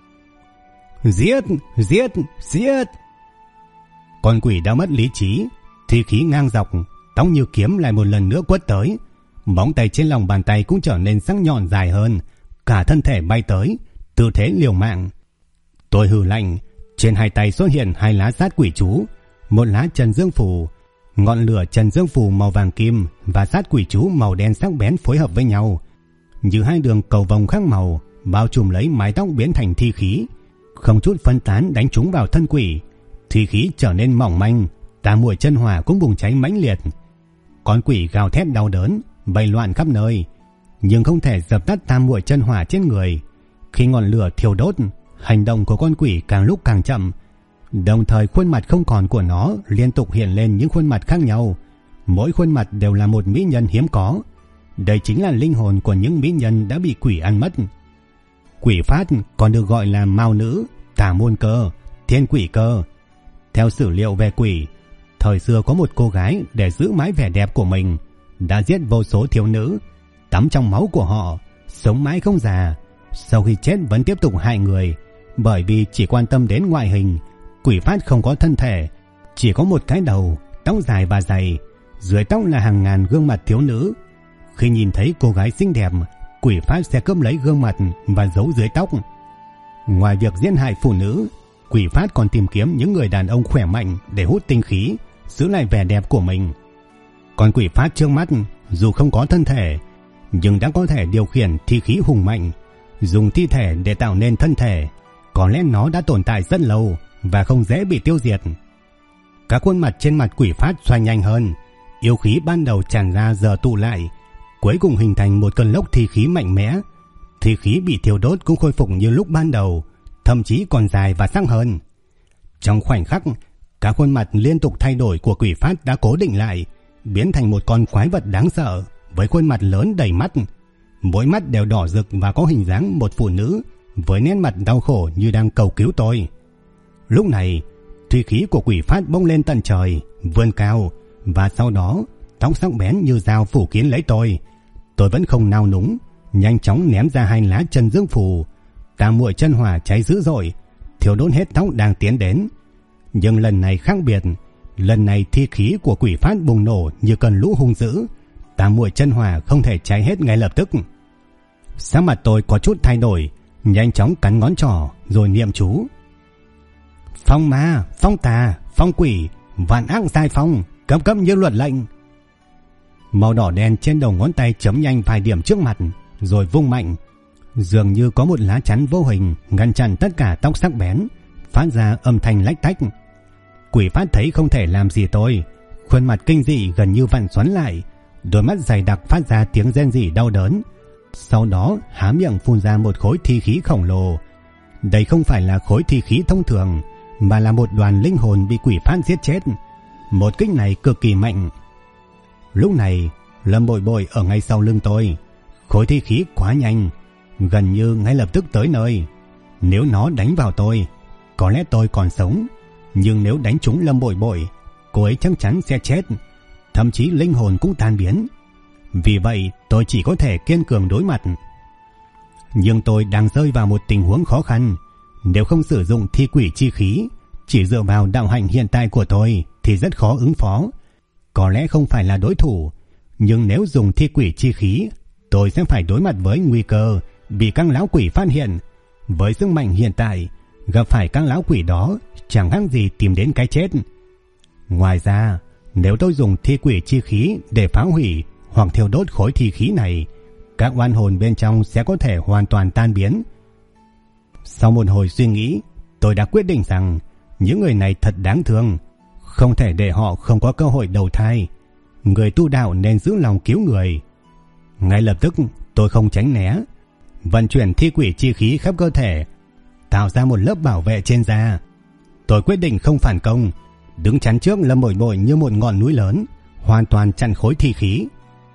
Giết, giết, giết! Con quỷ đã mất lý trí, thi khí ngang dọc, tóc như kiếm lại một lần nữa quất tới. Móng tay trên lòng bàn tay cũng trở nên sắc nhọn dài hơn, cả thân thể bay tới, tư thế liều mạng. Tôi hừ lạnh, trên hai tay xuất hiện hai lá sát quỷ chú, một lá trần dương phù, ngọn lửa trần dương phù màu vàng kim và sát quỷ chú màu đen sắc bén phối hợp với nhau, như hai đường cầu vồng khác màu, bao trùm lấy mái tóc biến thành thi khí, không chút phân tán đánh trúng vào thân quỷ. Thi khí trở nên mỏng manh, tà muội chân hỏa cũng bùng cháy mãnh liệt. Con quỷ gào thét đau đớn, bay loạn khắp nơi, nhưng không thể dập tắt tam muội chân hỏa trên người. Khi ngọn lửa thiêu đốt, hành động của con quỷ càng lúc càng chậm, đồng thời khuôn mặt không còn của nó liên tục hiện lên những khuôn mặt khác nhau. Mỗi khuôn mặt đều là một mỹ nhân hiếm có. Đây chính là linh hồn của những mỹ nhân đã bị quỷ ăn mất. Quỷ phát còn được gọi là mao nữ, tà môn cơ, thiên quỷ cơ. Theo sử liệu về quỷ, thời xưa có một cô gái để giữ mãi vẻ đẹp của mình, đã giết vô số thiếu nữ, tắm trong máu của họ, sống mãi không già. Sau khi chết vẫn tiếp tục hại người, bởi vì chỉ quan tâm đến ngoại hình. Quỷ Phát không có thân thể, chỉ có một cái đầu, tóc dài và dày, dưới tóc là hàng ngàn gương mặt thiếu nữ. Khi nhìn thấy cô gái xinh đẹp, Quỷ Phát sẽ cướp lấy gương mặt và giấu dưới tóc. Ngoài việc giết hại phụ nữ, Quỷ Phát còn tìm kiếm những người đàn ông khỏe mạnh để hút tinh khí, giữ lại vẻ đẹp của mình. Còn Quỷ Phát trước mắt, dù không có thân thể, nhưng đã có thể điều khiển thi khí hùng mạnh, dùng thi thể để tạo nên thân thể. Có lẽ nó đã tồn tại rất lâu và không dễ bị tiêu diệt. Các khuôn mặt trên mặt Quỷ Phát xoay nhanh hơn, yêu khí ban đầu tràn ra giờ tụ lại, cuối cùng hình thành một cơn lốc thi khí mạnh mẽ. Thi khí bị thiêu đốt cũng khôi phục như lúc ban đầu, thậm chí còn dài và sắc hơn. Trong khoảnh khắc, các khuôn mặt liên tục thay đổi của Quỷ Phát đã cố định lại, biến thành một con quái vật đáng sợ với khuôn mặt lớn đầy mắt. Mỗi mắt đều đỏ rực và có hình dáng một phụ nữ với nét mặt đau khổ như đang cầu cứu tôi. Lúc này, thi khí của Quỷ Phát bốc lên tận trời, vươn cao, và sau đó tóc sắc bén như dao phủ kín lấy tôi. Tôi vẫn không nao núng, nhanh chóng ném ra 2 lá chân dương phù. Tam muội chân hỏa cháy dữ dội, thiêu đốt hết tóc đang tiến đến. Nhưng lần này khác biệt, lần này thi khí của Quỷ Phát bùng nổ như cơn lũ hung dữ. Tam muội chân hỏa không thể cháy hết ngay lập tức. Sắc mặt tôi có chút thay đổi, nhanh chóng cắn ngón trỏ rồi niệm chú: phong ma, phong tà, phong quỷ, vạn ác giai phong, cấp cấp như luật lệnh. Màu đỏ đen trên đầu ngón tay chấm nhanh vài điểm trước mặt rồi vung mạnh, dường như có một lá chắn vô hình ngăn chặn tất cả tóc sắc bén, phát ra âm thanh lách tách. Quỷ Phát thấy không thể làm gì tôi, khuôn mặt kinh dị gần như vặn xoắn lại, đôi mắt dày đặc phát ra tiếng rên rỉ đau đớn. Sau đó há miệng phun ra một khối thi khí khổng lồ. Đây không phải là khối thi khí thông thường, mà là một đoàn linh hồn bị Quỷ Phát giết chết. Một kích này cực kỳ mạnh. Lúc này Lâm Bội Bội ở ngay sau lưng tôi. Khối thi khí quá nhanh, gần như ngay lập tức tới nơi. Nếu nó đánh vào tôi, có lẽ tôi còn sống, nhưng nếu đánh trúng Lâm Bội Bội, cô ấy chắc chắn sẽ chết, thậm chí linh hồn cũng tan biến. Vì vậy tôi chỉ có thể kiên cường đối mặt. Nhưng tôi đang rơi vào một tình huống khó khăn. Nếu không sử dụng thi quỷ chi khí, chỉ dựa vào đạo hạnh hiện tại của tôi thì rất khó ứng phó. Có lẽ không phải là đối thủ, nhưng nếu dùng thi quỷ chi khí, tôi sẽ phải đối mặt với nguy cơ bị các lão quỷ phát hiện. Với sức mạnh hiện tại, gặp phải các lão quỷ đó chẳng khác gì tìm đến cái chết. Ngoài ra, nếu tôi dùng thi quỷ chi khí để phá hủy hoặc thiêu đốt khối thi khí này, các oan hồn bên trong sẽ có thể hoàn toàn tan biến. Sau một hồi suy nghĩ, tôi đã quyết định rằng những người này thật đáng thương, không thể để họ không có cơ hội đầu thai. Người tu đạo nên giữ lòng cứu người. Ngay lập tức tôi không tránh né, vận chuyển thi quỷ chi khí khắp cơ thể, tạo ra một lớp bảo vệ trên da. Tôi quyết định không phản công, đứng chắn trước Lâm Bội Bội như một ngọn núi lớn, hoàn toàn chặn khối thi khí.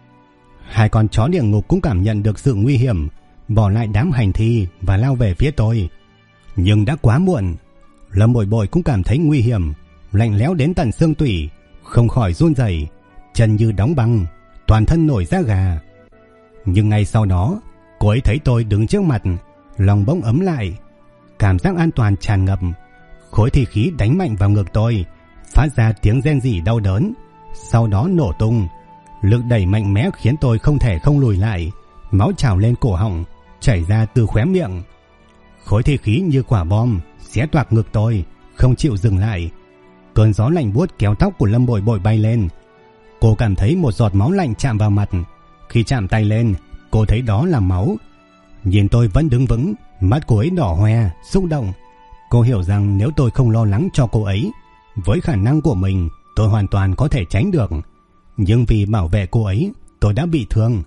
Hai con chó địa ngục cũng cảm nhận được sự nguy hiểm, bỏ lại đám hành thi và lao về phía tôi. Nhưng đã quá muộn. Lâm Bội Bội cũng cảm thấy nguy hiểm, lạnh lẽo đến tận xương tủy, không khỏi run rẩy, chân như đóng băng, toàn thân nổi da gà. Nhưng ngay sau đó, cô ấy thấy tôi đứng trước mặt, lòng bỗng ấm lại, cảm giác an toàn tràn ngập. Khối thi khí đánh mạnh vào ngực tôi, phát ra tiếng rên rỉ đau đớn, sau đó nổ tung. Lực đẩy mạnh mẽ khiến tôi không thể không lùi lại, máu trào lên cổ họng, chảy ra từ khóe miệng. Khối thi khí như quả bom xé toạc ngực tôi, không chịu dừng lại. Cơn gió lạnh buốt kéo tóc của Lâm Bội Bội bay lên. Cô cảm thấy một giọt máu lạnh chạm vào mặt. Khi chạm tay lên, cô thấy đó là máu. Nhìn tôi vẫn đứng vững, mắt cô ấy đỏ hoe, xúc động. Cô hiểu rằng nếu tôi không lo lắng cho cô ấy, với khả năng của mình, tôi hoàn toàn có thể tránh được. Nhưng vì bảo vệ cô ấy, tôi đã bị thương.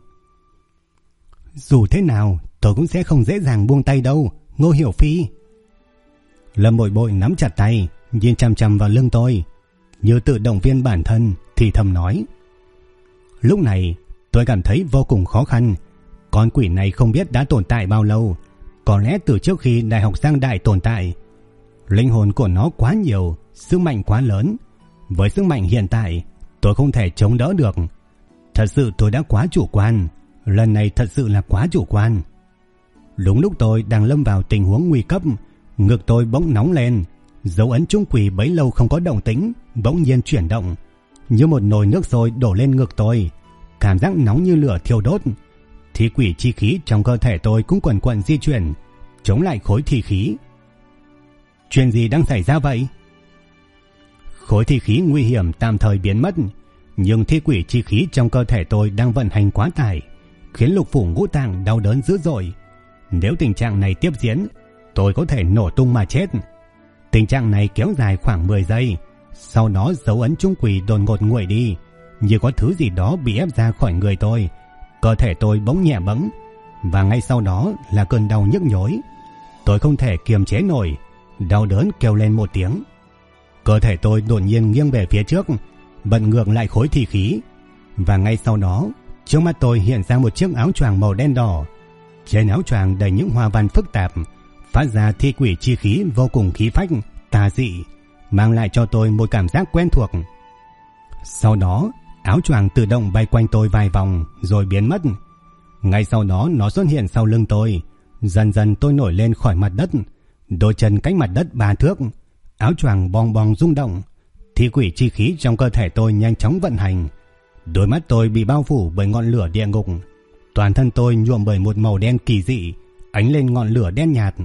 Dù thế nào, tôi cũng sẽ không dễ dàng buông tay đâu, Ngô Hiểu Phi. Lâm Bội Bội nắm chặt tay, nhìn chằm chằm vào lưng tôi, như tự động viên bản thân, thì thầm nói. Lúc này, tôi cảm thấy vô cùng khó khăn. Con quỷ này không biết đã tồn tại bao lâu, có lẽ từ trước khi Đại học Giang Đại tồn tại. Linh hồn của nó quá nhiều, sức mạnh quá lớn. Với sức mạnh hiện tại, tôi không thể chống đỡ được. Thật sự tôi đã quá chủ quan. Lần này thật sự là quá chủ quan. Đúng lúc tôi đang lâm vào tình huống nguy cấp, ngực tôi bỗng nóng lên. Dấu ấn trung quỷ bấy lâu không có động tĩnh bỗng nhiên chuyển động, như một nồi nước sôi đổ lên ngực tôi. Cảm giác nóng như lửa thiêu đốt. Thi quỷ chi khí trong cơ thể tôi cũng quần quần di chuyển, chống lại khối thi khí. Chuyện gì đang xảy ra vậy? Khối thi khí nguy hiểm tạm thời biến mất, nhưng thi quỷ chi khí trong cơ thể tôi đang vận hành quá tải, khiến lục phủ ngũ tạng đau đớn dữ dội. Nếu tình trạng này tiếp diễn, tôi có thể nổ tung mà chết. Tình trạng này kéo dài khoảng 10 giây, sau đó dấu ấn trung quỷ đột ngột nguội đi, như có thứ gì đó bị ép ra khỏi người tôi. Cơ thể tôi bỗng nhẹ bẫng, và ngay sau đó là cơn đau nhức nhối. Tôi không thể kiềm chế nổi, đau đớn kêu lên một tiếng. Cơ thể tôi đột nhiên nghiêng về phía trước, bật ngược lại khối thi khí, và ngay sau đó trước mắt tôi hiện ra một chiếc áo choàng màu đen đỏ. Trên áo choàng đầy những hoa văn phức tạp, phát ra thi quỷ chi khí vô cùng khí phách, tà dị, mang lại cho tôi một cảm giác quen thuộc. Sau đó áo choàng tự động bay quanh tôi vài vòng rồi biến mất. Ngay sau đó nó xuất hiện sau lưng tôi. Dần dần tôi nổi lên khỏi mặt đất, đôi chân cách mặt đất 3 thước. Áo choàng bong bong rung động, thi quỷ chi khí trong cơ thể tôi nhanh chóng vận hành. Đôi mắt tôi bị bao phủ bởi ngọn lửa địa ngục, toàn thân tôi nhuộm bởi một màu đen kỳ dị, ánh lên ngọn lửa đen nhạt.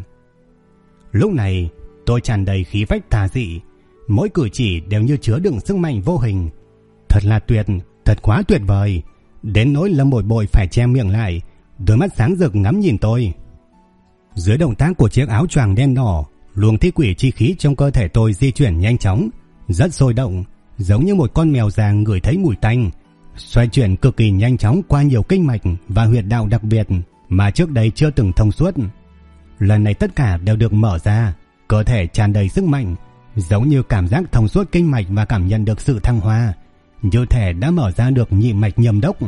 Lúc này tôi tràn đầy khí phách tà dị, mỗi cử chỉ đều như chứa đựng sức mạnh vô hình. Thật là tuyệt, thật quá tuyệt vời, đến nỗi Lâm Bội Bội phải che miệng lại, đôi mắt sáng rực ngắm nhìn tôi. Dưới động tác của chiếc áo choàng đen đỏ, luồng thi quỷ chi khí trong cơ thể tôi di chuyển nhanh chóng, rất sôi động, giống như một con mèo già ngửi thấy mùi tanh, xoay chuyển cực kỳ nhanh chóng qua nhiều kinh mạch và huyệt đạo đặc biệt mà trước đây chưa từng thông suốt. Lần này tất cả đều được mở ra, cơ thể tràn đầy sức mạnh, giống như cảm giác thông suốt kinh mạch và cảm nhận được sự thăng hoa, như thể đã mở ra được nhị mạch nhâm đốc.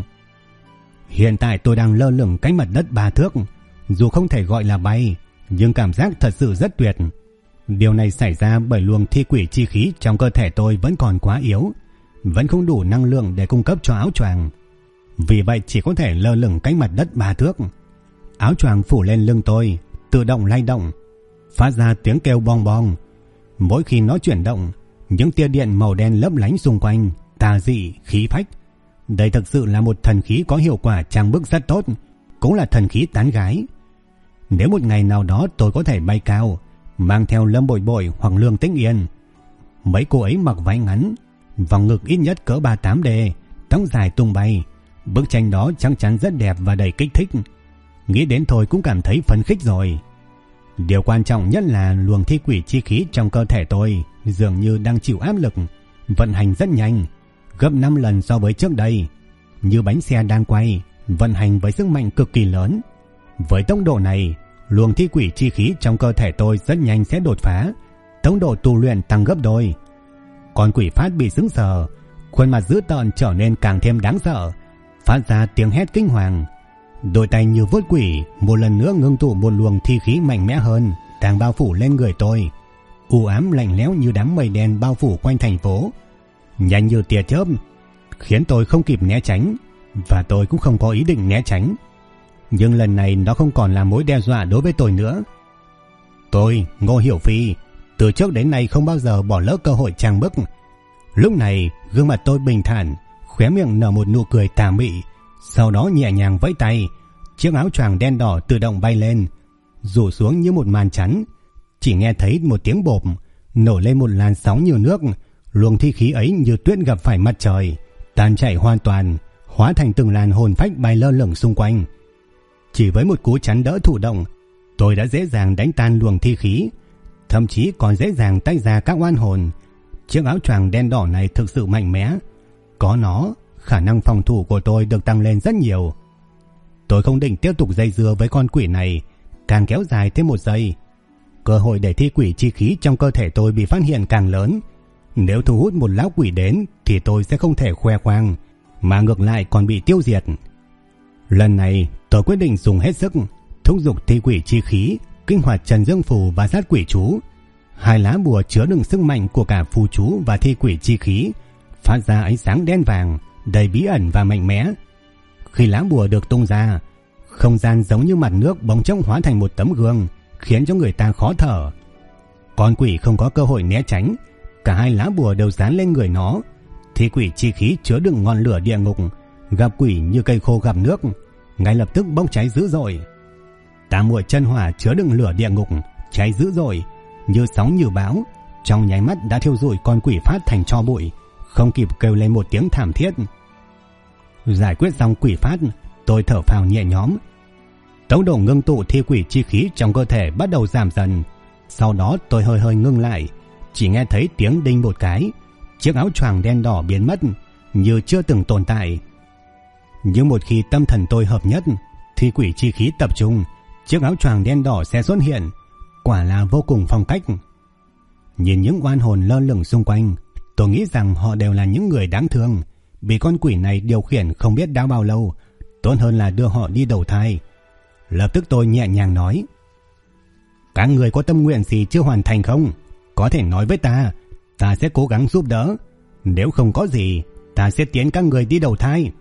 Hiện tại tôi đang lơ lửng cách mặt đất 3 thước, dù không thể gọi là bay, nhưng cảm giác thật sự rất tuyệt. Điều này xảy ra bởi luồng thi quỷ chi khí trong cơ thể tôi vẫn còn quá yếu, vẫn không đủ năng lượng để cung cấp cho áo choàng. Vì vậy chỉ có thể lơ lửng cách mặt đất 3 thước. Áo choàng phủ lên lưng tôi, tự động lay động, phát ra tiếng kêu bong bong. Mỗi khi nó chuyển động, những tia điện màu đen lấp lánh xung quanh, tà dị, khí phách. Đây thực sự là một thần khí có hiệu quả trang bức rất tốt, cũng là thần khí tán gái. Nếu một ngày nào đó tôi có thể bay cao, mang theo Lâm Bội Bội hoặc Lương Tĩnh Yên, mấy cô ấy mặc váy ngắn, vòng ngực ít nhất cỡ 38D, tóc dài tung bay, bức tranh đó chắc chắn rất đẹp và đầy kích thích. Nghĩ đến thôi cũng cảm thấy phấn khích rồi. Điều quan trọng nhất là luồng thi quỷ chi khí trong cơ thể tôi dường như đang chịu áp lực, vận hành rất nhanh, gấp 5 lần so với trước đây, như bánh xe đang quay, vận hành với sức mạnh cực kỳ lớn. Với tốc độ này, luồng thi quỷ chi khí trong cơ thể tôi rất nhanh sẽ đột phá, tốc độ tu luyện tăng gấp đôi. Con quỷ phát bị sững sờ, khuôn mặt dữ tợn trở nên càng thêm đáng sợ, phát ra tiếng hét kinh hoàng. Đôi tay như vuốt quỷ một lần nữa ngưng tụ một luồng thi khí mạnh mẽ hơn, đang bao phủ lên người tôi, u ám lạnh lẽo như đám mây đen bao phủ quanh thành phố, nhanh như tia chớp, khiến tôi không kịp né tránh, và tôi cũng không có ý định né tránh. Nhưng lần này nó không còn là mối đe dọa đối với tôi nữa. Tôi, Ngô Hiểu Phi, từ trước đến nay không bao giờ bỏ lỡ cơ hội trang bức. Lúc này gương mặt tôi bình thản, khóe miệng nở một nụ cười tà mị, sau đó nhẹ nhàng vẫy tay, chiếc áo choàng đen đỏ tự động bay lên, rủ xuống như một màn chắn. Chỉ nghe thấy một tiếng bộp, nổi lên một làn sóng như nước, luồng thi khí ấy như tuyết gặp phải mặt trời, tan chảy hoàn toàn, hóa thành từng làn hồn phách bay lơ lửng xung quanh. Chỉ với một cú chắn đỡ thụ động, tôi đã dễ dàng đánh tan luồng thi khí, thậm chí còn dễ dàng tách ra các oan hồn. Chiếc áo choàng đen đỏ này thực sự mạnh mẽ, có nó, khả năng phòng thủ của tôi được tăng lên rất nhiều. Tôi không định tiếp tục dây dưa với con quỷ này, càng kéo dài thêm 1 giây, cơ hội để thi quỷ chi khí trong cơ thể tôi bị phát hiện càng lớn. Nếu thu hút một lão quỷ đến thì tôi sẽ không thể khoe khoang, mà ngược lại còn bị tiêu diệt. Lần này tôi quyết định dùng hết sức, thúc giục thi quỷ chi khí, kích hoạt Trần Dương Phù và sát quỷ chú. Hai lá bùa chứa đựng sức mạnh của cả phù chú và thi quỷ chi khí, phát ra ánh sáng đen vàng, đầy bí ẩn và mạnh mẽ. Khi lá bùa được tung ra, không gian giống như mặt nước bỗng chốc hóa thành một tấm gương, khiến cho người ta khó thở. Con quỷ không có cơ hội né tránh, cả hai lá bùa đều dán lên người nó. Thi quỷ chi khí chứa đựng ngọn lửa địa ngục, gặp quỷ như cây khô gặp nước, ngay lập tức bốc cháy dữ dội. Tam muội chân hỏa chứa đựng lửa địa ngục, cháy dữ dội, như sóng như bão, trong nháy mắt đã thiêu rụi con quỷ phát thành tro bụi, không kịp kêu lên một tiếng thảm thiết. Giải quyết xong quỷ phát, tôi thở phào nhẹ nhõm. Tốc độ ngưng tụ thi quỷ chi khí trong cơ thể bắt đầu giảm dần. Sau đó tôi hơi ngưng lại, chỉ nghe thấy tiếng đinh một cái, chiếc áo choàng đen đỏ biến mất, như chưa từng tồn tại. Nhưng một khi tâm thần tôi hợp nhất, thi quỷ chi khí tập trung, chiếc áo choàng đen đỏ sẽ xuất hiện, quả là vô cùng phong cách. Nhìn những oan hồn lơ lửng xung quanh, tôi nghĩ rằng họ đều là những người đáng thương, bị con quỷ này điều khiển không biết đã bao lâu, tốt hơn là đưa họ đi đầu thai. Lập tức tôi nhẹ nhàng nói: các người có tâm nguyện gì chưa hoàn thành không? Có thể nói với ta, ta sẽ cố gắng giúp đỡ. Nếu không có gì, ta sẽ tiến các người đi đầu thai.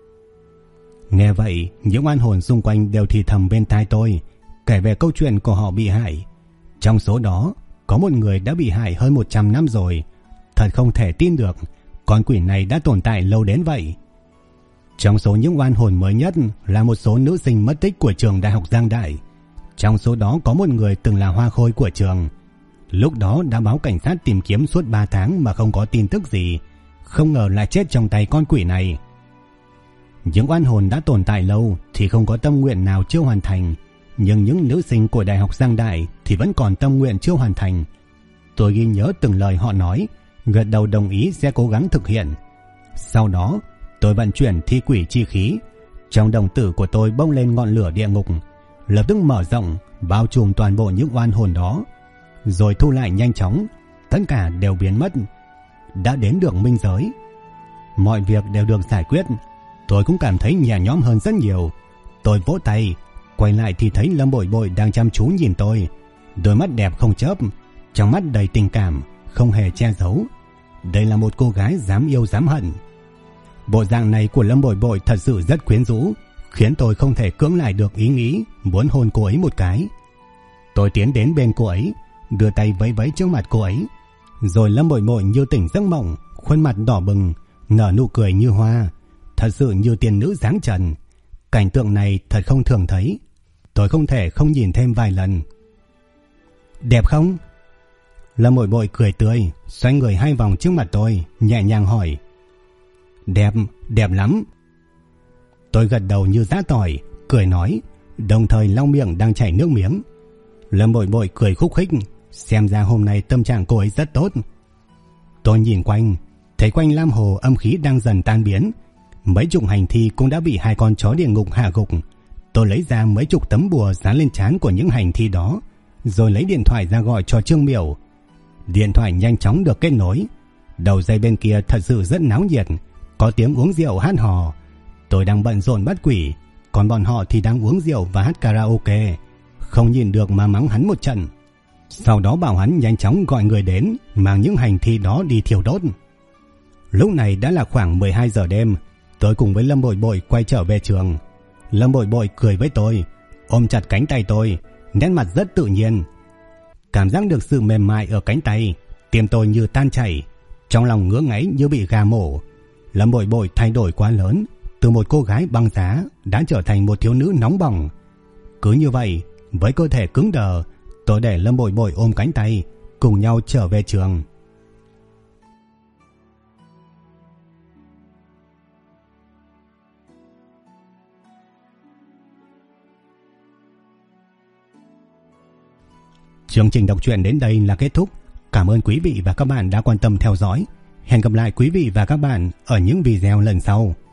Nghe vậy, những oan hồn xung quanh đều thì thầm bên tai tôi, kể về câu chuyện của họ bị hại. Trong số đó, có một người đã bị hại hơn 100 năm rồi. Thật không thể tin được, con quỷ này đã tồn tại lâu đến vậy. Trong số những oan hồn mới nhất là một số nữ sinh mất tích của trường Đại học Giang Đại. Trong số đó có một người từng là hoa khôi của trường. Lúc đó đã báo cảnh sát tìm kiếm suốt 3 tháng mà không có tin tức gì, không ngờ lại chết trong tay con quỷ này. Những oan hồn đã tồn tại lâu thì không có tâm nguyện nào chưa hoàn thành, nhưng những nữ sinh của Đại học Giang Đại thì vẫn còn tâm nguyện chưa hoàn thành. Tôi ghi nhớ từng lời họ nói, gật đầu đồng ý sẽ cố gắng thực hiện. Sau đó tôi vận chuyển thi quỷ chi khí, trong đồng tử của tôi bốc lên ngọn lửa địa ngục, lập tức mở rộng bao trùm toàn bộ những oan hồn đó, rồi thu lại nhanh chóng, tất cả đều biến mất. Đã đến được minh giới, mọi việc đều được giải quyết. Tôi cũng cảm thấy nhẹ nhõm hơn rất nhiều. Tôi vỗ tay, quay lại thì thấy Lâm Bội Bội đang chăm chú nhìn tôi, đôi mắt đẹp không chớp, trong mắt đầy tình cảm, không hề che giấu. Đây là một cô gái dám yêu dám hận. Bộ dạng này của Lâm Bội Bội thật sự rất quyến rũ, khiến tôi không thể cưỡng lại được ý nghĩ muốn hôn cô ấy một cái. Tôi tiến đến bên cô ấy, đưa tay vẫy vẫy trước mặt cô ấy, rồi Lâm Bội Bội như tỉnh giấc mộng, khuôn mặt đỏ bừng, nở nụ cười như hoa, thật sự như tiên nữ dáng trần. Cảnh tượng này thật không thường thấy, tôi không thể không nhìn thêm vài lần. Đẹp không? Lâm Bội Bội cười tươi, xoay người 2 vòng trước mặt tôi, nhẹ nhàng hỏi. Đẹp, đẹp lắm. Tôi gật đầu như giã tỏi, cười nói, đồng thời lau miệng đang chảy nước miếng. Lâm Bội Bội cười khúc khích, xem ra hôm nay tâm trạng cô ấy rất tốt. Tôi nhìn quanh, thấy quanh Lam Hồ âm khí đang dần tan biến, mấy chục hành thi cũng đã bị 2 con chó địa ngục hạ gục. Tôi lấy ra mấy chục tấm bùa dán lên trán của những hành thi đó, rồi lấy điện thoại ra gọi cho Trương Miểu. Điện thoại nhanh chóng được kết nối. Đầu dây bên kia thật sự rất náo nhiệt, có tiếng uống rượu hát hò. Tôi đang bận rộn bắt quỷ, còn bọn họ thì đang uống rượu và hát karaoke, không nhìn được mà mắng hắn một trận. Sau đó bảo hắn nhanh chóng gọi người đến mang những hành thi đó đi thiêu đốt. Lúc này đã là khoảng 12 giờ đêm. Tôi cùng với Lâm Bội Bội quay trở về trường. Lâm Bội Bội cười với tôi, ôm chặt cánh tay tôi, nét mặt rất tự nhiên. Cảm giác được sự mềm mại ở cánh tay, tim tôi như tan chảy, trong lòng ngứa ngáy như bị gà mổ. Lâm Bội Bội thay đổi quá lớn, từ một cô gái băng giá đã trở thành một thiếu nữ nóng bỏng. Cứ như vậy, với cơ thể cứng đờ, tôi để Lâm Bội Bội ôm cánh tay, cùng nhau trở về trường. Chương trình đọc truyện đến đây là kết thúc. Cảm ơn quý vị và các bạn đã quan tâm theo dõi. Hẹn gặp lại quý vị và các bạn ở những video lần sau.